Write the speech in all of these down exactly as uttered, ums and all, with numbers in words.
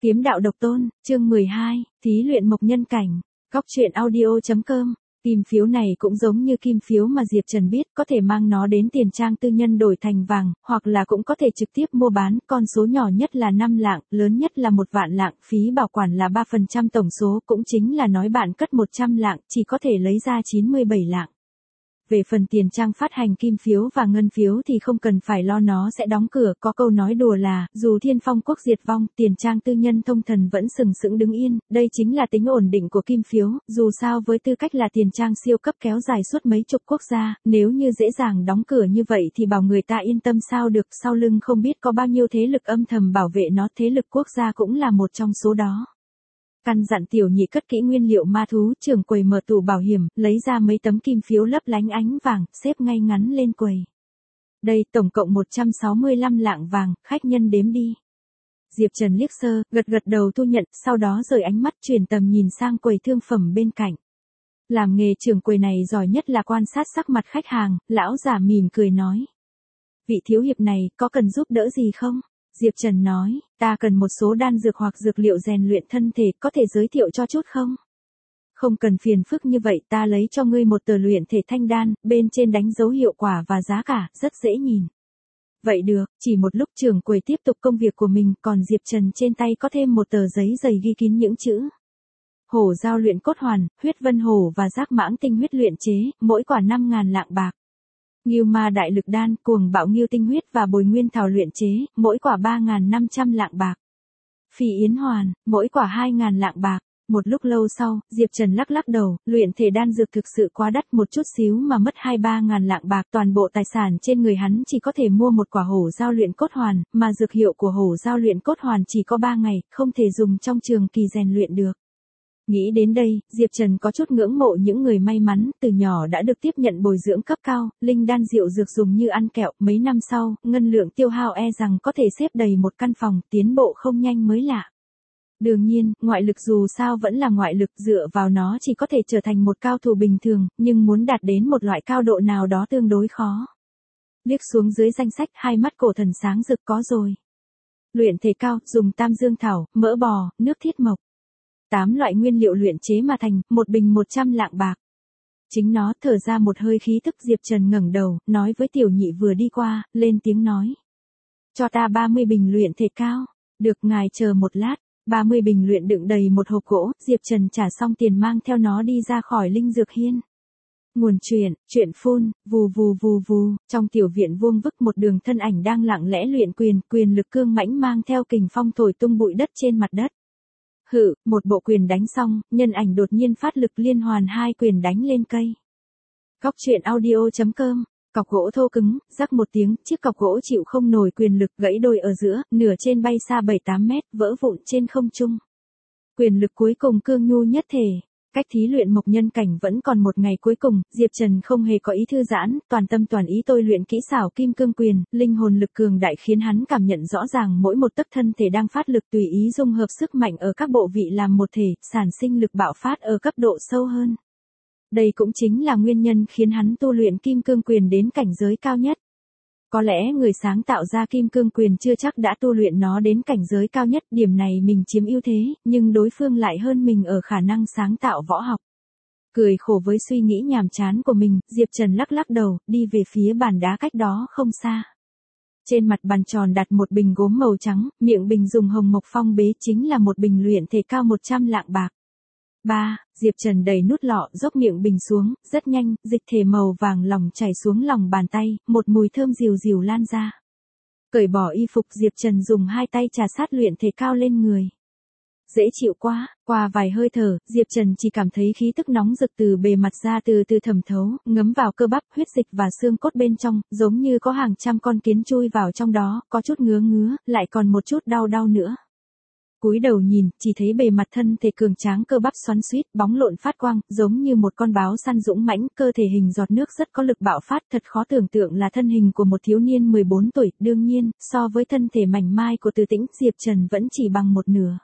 Kiếm đạo độc tôn, chương mười hai, thí luyện mộc nhân cảnh, góc truyện audio.com. Kim phiếu này cũng giống như kim phiếu mà Diệp Trần biết, có thể mang nó đến tiền trang tư nhân đổi thành vàng, hoặc là cũng có thể trực tiếp mua bán, con số nhỏ nhất là năm lạng, lớn nhất là một vạn lạng, phí bảo quản là ba phần trăm tổng số, cũng chính là nói bạn cất một trăm lạng, chỉ có thể lấy ra chín mươi bảy lạng. Về phần tiền trang phát hành kim phiếu và ngân phiếu thì không cần phải lo, nó sẽ đóng cửa, có câu nói đùa là, dù thiên phong quốc diệt vong, tiền trang tư nhân thông thần vẫn sừng sững đứng yên, đây chính là tính ổn định của kim phiếu, dù sao với tư cách là tiền trang siêu cấp kéo dài suốt mấy chục quốc gia, nếu như dễ dàng đóng cửa như vậy thì bảo người ta yên tâm sao được, sau lưng không biết có bao nhiêu thế lực âm thầm bảo vệ nó, thế lực quốc gia cũng là một trong số đó. Căn dặn tiểu nhị cất kỹ nguyên liệu ma thú, trưởng quầy mở tủ bảo hiểm, lấy ra mấy tấm kim phiếu lấp lánh ánh vàng, xếp ngay ngắn lên quầy. Đây, tổng cộng một trăm sáu mươi lăm lạng vàng, khách nhân đếm đi. Diệp Trần liếc sơ, gật gật đầu thu nhận, sau đó rời ánh mắt chuyển tầm nhìn sang quầy thương phẩm bên cạnh. Làm nghề trưởng quầy này giỏi nhất là quan sát sắc mặt khách hàng, lão già mỉm cười nói. Vị thiếu hiệp này, có cần giúp đỡ gì không? Diệp Trần nói, ta cần một số đan dược hoặc dược liệu rèn luyện thân thể, có thể giới thiệu cho chút không? Không cần phiền phức như vậy, ta lấy cho ngươi một tờ luyện thể thanh đan, bên trên đánh dấu hiệu quả và giá cả, rất dễ nhìn. Vậy được, chỉ một lúc trưởng quầy tiếp tục công việc của mình, còn Diệp Trần trên tay có thêm một tờ giấy dày ghi kín những chữ. Hổ giao luyện cốt hoàn, huyết vân hổ và giác mãng tinh huyết luyện chế, mỗi quả năm ngàn lạng bạc. Ngưu ma đại lực đan, cuồng bạo ngưu tinh huyết và bồi nguyên thảo luyện chế, mỗi quả ba nghìn năm trăm lạng bạc. Phi yến hoàn, mỗi quả hai nghìn lạng bạc. Một lúc lâu sau, Diệp Trần lắc lắc đầu, luyện thể đan dược thực sự quá đắt, một chút xíu mà mất hai ba ngàn lạng bạc, toàn bộ tài sản trên người hắn chỉ có thể mua một quả hổ giao luyện cốt hoàn, mà dược hiệu của hổ giao luyện cốt hoàn chỉ có ba ngày, không thể dùng trong trường kỳ rèn luyện được. Nghĩ đến đây, Diệp Trần có chút ngưỡng mộ những người may mắn, từ nhỏ đã được tiếp nhận bồi dưỡng cấp cao, linh đan diệu dược dùng như ăn kẹo, mấy năm sau, ngân lượng tiêu hao e rằng có thể xếp đầy một căn phòng, tiến bộ không nhanh mới lạ. Đương nhiên, ngoại lực dù sao vẫn là ngoại lực, dựa vào nó chỉ có thể trở thành một cao thủ bình thường, nhưng muốn đạt đến một loại cao độ nào đó tương đối khó. Liếc xuống dưới danh sách, hai mắt cổ thần sáng rực, có rồi. Luyện thể cao, dùng tam dương thảo, mỡ bò, nước thiết mộc. Tám loại nguyên liệu luyện chế mà thành, một bình một trăm lạng bạc. Chính nó thở ra một hơi khí tức. Diệp Trần ngẩng đầu, nói với tiểu nhị vừa đi qua, lên tiếng nói. Cho ta ba mươi bình luyện thể cao. Được, ngài chờ một lát. ba mươi bình luyện đựng đầy một hộp gỗ, Diệp Trần trả xong tiền mang theo nó đi ra khỏi linh dược hiên. Nguồn truyện, truyện phun, vù vù vù vù, trong tiểu viện vuông vức một đường thân ảnh đang lặng lẽ luyện quyền, quyền lực cương mãnh mang theo kình phong thổi tung bụi đất trên mặt đất. Hự, một bộ quyền đánh xong, nhân ảnh đột nhiên phát lực liên hoàn hai quyền đánh lên cây. Góc truyện audio.com, cọc gỗ thô cứng, rắc một tiếng, chiếc cọc gỗ chịu không nổi quyền lực gãy đôi ở giữa, nửa trên bay xa bảy tám mét, vỡ vụn trên không trung. Quyền lực cuối cùng cương nhu nhất thể. Cách thí luyện mộc nhân cảnh vẫn còn một ngày cuối cùng, Diệp Trần không hề có ý thư giãn, toàn tâm toàn ý tôi luyện kỹ xảo kim cương quyền, linh hồn lực cường đại khiến hắn cảm nhận rõ ràng mỗi một tấc thân thể đang phát lực, tùy ý dung hợp sức mạnh ở các bộ vị làm một thể, sản sinh lực bạo phát ở cấp độ sâu hơn. Đây cũng chính là nguyên nhân khiến hắn tu luyện kim cương quyền đến cảnh giới cao nhất. Có lẽ người sáng tạo ra kim cương quyền chưa chắc đã tu luyện nó đến cảnh giới cao nhất, điểm này mình chiếm ưu thế, nhưng đối phương lại hơn mình ở khả năng sáng tạo võ học. Cười khổ với suy nghĩ nhàm chán của mình, Diệp Trần lắc lắc đầu, đi về phía bàn đá cách đó không xa. Trên mặt bàn tròn đặt một bình gốm màu trắng, miệng bình dùng hồng mộc phong bế, chính là một bình luyện thể cao một trăm lạng bạc. ba. Diệp Trần đẩy nút lọ, dốc miệng bình xuống, rất nhanh, dịch thể màu vàng lòng chảy xuống lòng bàn tay, một mùi thơm dìu dìu lan ra. Cởi bỏ y phục, Diệp Trần dùng hai tay trà sát luyện thể cao lên người. Dễ chịu quá, qua vài hơi thở, Diệp Trần chỉ cảm thấy khí tức nóng rực từ bề mặt da từ từ thẩm thấu, ngấm vào cơ bắp, huyết dịch và xương cốt bên trong, giống như có hàng trăm con kiến chui vào trong đó, có chút ngứa ngứa, lại còn một chút đau đau nữa. Cúi đầu nhìn, chỉ thấy bề mặt thân thể cường tráng cơ bắp xoắn xuýt, bóng lộn phát quang, giống như một con báo săn dũng mãnh, cơ thể hình giọt nước rất có lực bạo phát, thật khó tưởng tượng là thân hình của một thiếu niên mười bốn tuổi, đương nhiên, so với thân thể mảnh mai của Từ Tĩnh, Diệp Trần vẫn chỉ bằng một nửa.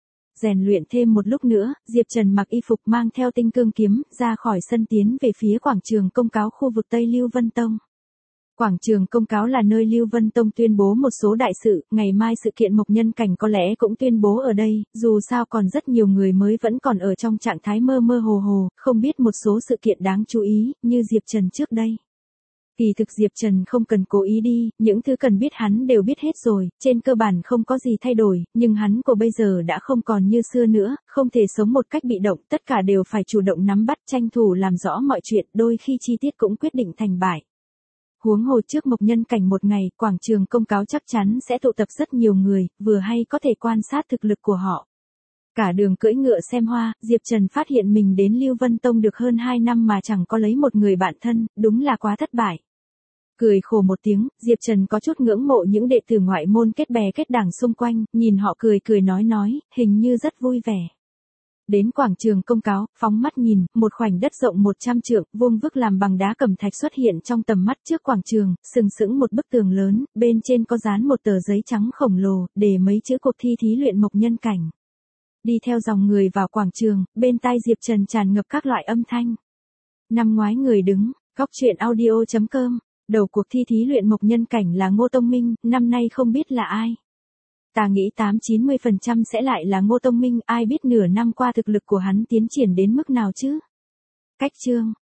Rèn luyện thêm một lúc nữa, Diệp Trần mặc y phục mang theo tinh cương kiếm, ra khỏi sân tiến về phía quảng trường công cáo khu vực Tây Lưu Vân Tông. Quảng trường công cáo là nơi Lưu Vân Tông tuyên bố một số đại sự, ngày mai sự kiện Mộc Nhân Cảnh có lẽ cũng tuyên bố ở đây, dù sao còn rất nhiều người mới vẫn còn ở trong trạng thái mơ mơ hồ hồ, không biết một số sự kiện đáng chú ý, như Diệp Trần trước đây. Kỳ thực Diệp Trần không cần cố ý đi, những thứ cần biết hắn đều biết hết rồi, trên cơ bản không có gì thay đổi, nhưng hắn của bây giờ đã không còn như xưa nữa, không thể sống một cách bị động, tất cả đều phải chủ động nắm bắt, tranh thủ làm rõ mọi chuyện, đôi khi chi tiết cũng quyết định thành bại. Huống hồ trước Mộc Nhân Cảnh một ngày, quảng trường công cáo chắc chắn sẽ tụ tập rất nhiều người, vừa hay có thể quan sát thực lực của họ. Cả đường cưỡi ngựa xem hoa, Diệp Trần phát hiện mình đến Lưu Vân Tông được hơn hai năm mà chẳng có lấy một người bạn thân, đúng là quá thất bại. Cười khổ một tiếng, Diệp Trần có chút ngưỡng mộ những đệ tử ngoại môn kết bè kết đảng xung quanh, nhìn họ cười cười nói nói, hình như rất vui vẻ. Đến quảng trường công cáo, phóng mắt nhìn, một khoảnh đất rộng một trăm trượng, vuông vức làm bằng đá cẩm thạch xuất hiện trong tầm mắt trước quảng trường, sừng sững một bức tường lớn, bên trên có dán một tờ giấy trắng khổng lồ, để mấy chữ cuộc thi thí luyện Mộc Nhân Cảnh. Đi theo dòng người vào quảng trường, bên tai Diệp Trần tràn ngập các loại âm thanh. Năm ngoái người đứng, góc truyện audio chấm com, đầu cuộc thi thí luyện Mộc Nhân Cảnh là Ngô Tông Minh, năm nay không biết là ai. Ta nghĩ tám chín mươi phần trăm sẽ lại là Ngô Tông Minh, ai biết nửa năm qua thực lực của hắn tiến triển đến mức nào chứ. Cách chương